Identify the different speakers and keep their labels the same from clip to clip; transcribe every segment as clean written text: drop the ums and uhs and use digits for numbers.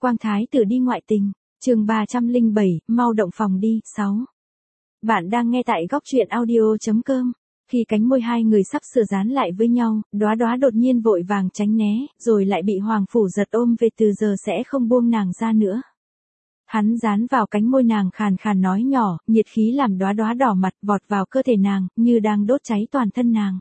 Speaker 1: Quang thái tử đi ngoại tình, chương 307, mau động phòng đi, 6. Bạn đang nghe tại góc truyện audio.com. Khi cánh môi hai người sắp sửa dán lại với nhau, Đóa Đóa đột nhiên vội vàng tránh né, rồi lại bị Hoàng Phủ Giật ôm về, từ giờ sẽ không buông nàng ra nữa. Hắn dán vào cánh môi nàng, khàn khàn nói nhỏ, nhiệt khí làm Đóa Đóa đỏ mặt, vọt vào cơ thể nàng, như đang đốt cháy toàn thân nàng.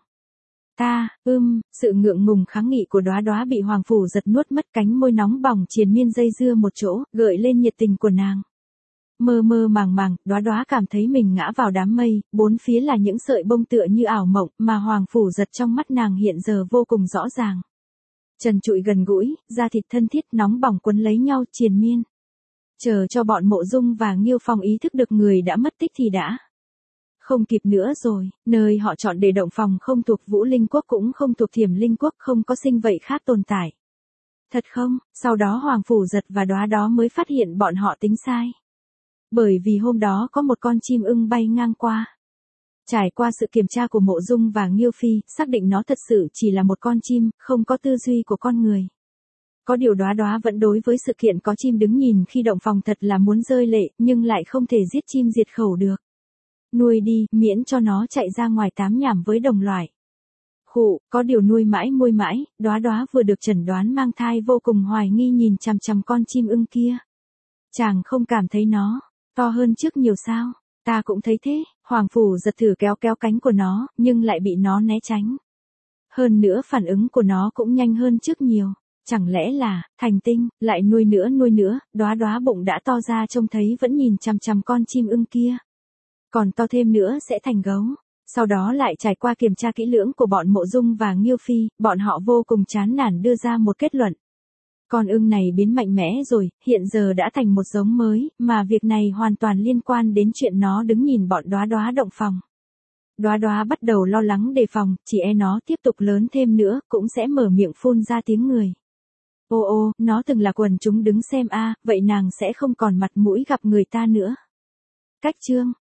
Speaker 1: Sự ngượng ngùng kháng nghị của Đóa Đóa bị Hoàng Phủ Giật nuốt mất, cánh môi nóng bỏng triền miên dây dưa một chỗ, gợi lên nhiệt tình của nàng. Mơ mơ màng màng, Đóa Đóa cảm thấy mình ngã vào đám mây, bốn phía là những sợi bông tựa như ảo mộng, mà Hoàng Phủ Giật trong mắt nàng hiện giờ vô cùng rõ ràng. Trần trụi gần gũi, da thịt thân thiết nóng bỏng quấn lấy nhau triền miên. Chờ cho bọn Mộ Dung và Nghiêu Phong ý thức được người đã mất tích thì đã không kịp nữa rồi. Nơi họ chọn để động phòng không thuộc Vũ Linh Quốc cũng không thuộc Thiểm Linh Quốc, không có sinh vật khác tồn tại. Thật không? Sau đó Hoàng Phủ Giật và Đóa Đóa mới phát hiện bọn họ tính sai. Bởi vì hôm đó có một con chim ưng bay ngang qua. Trải qua sự kiểm tra của Mộ Dung và Nghiêu Phi, xác định nó thật sự chỉ là một con chim, không có tư duy của con người. Có điều Đóa Đóa vẫn đối với sự kiện có chim đứng nhìn khi động phòng thật là muốn rơi lệ, nhưng lại không thể giết chim diệt khẩu được. Nuôi đi, miễn cho nó chạy ra ngoài tám nhảm với đồng loại. Có điều nuôi mãi môi mãi, Đóa Đóa vừa được chẩn đoán mang thai vô cùng hoài nghi nhìn chằm chằm con chim ưng kia. Chàng không cảm thấy nó to hơn trước nhiều sao? Ta cũng thấy thế. Hoàng Phủ Giật thử kéo kéo cánh của nó, nhưng lại bị nó né tránh. Hơn nữa phản ứng của nó cũng nhanh hơn trước nhiều. Chẳng lẽ là thành tinh, lại nuôi nữa, Đóa Đóa bụng đã to ra trông thấy vẫn nhìn chằm chằm con chim ưng kia. Còn to thêm nữa sẽ thành gấu. Sau đó lại trải qua kiểm tra kỹ lưỡng của bọn Mộ Dung và Nghiêu Phi, bọn họ vô cùng chán nản đưa ra một kết luận. Con ưng này biến mạnh mẽ rồi, hiện giờ đã thành một giống mới, mà việc này hoàn toàn liên quan đến chuyện nó đứng nhìn bọn Đóa Đóa động phòng. Đóa Đóa bắt đầu lo lắng đề phòng, chỉ e nó tiếp tục lớn thêm nữa, cũng sẽ mở miệng phun ra tiếng người. Nó từng là quần chúng đứng xem vậy nàng sẽ không còn mặt mũi gặp người ta nữa. Cách chương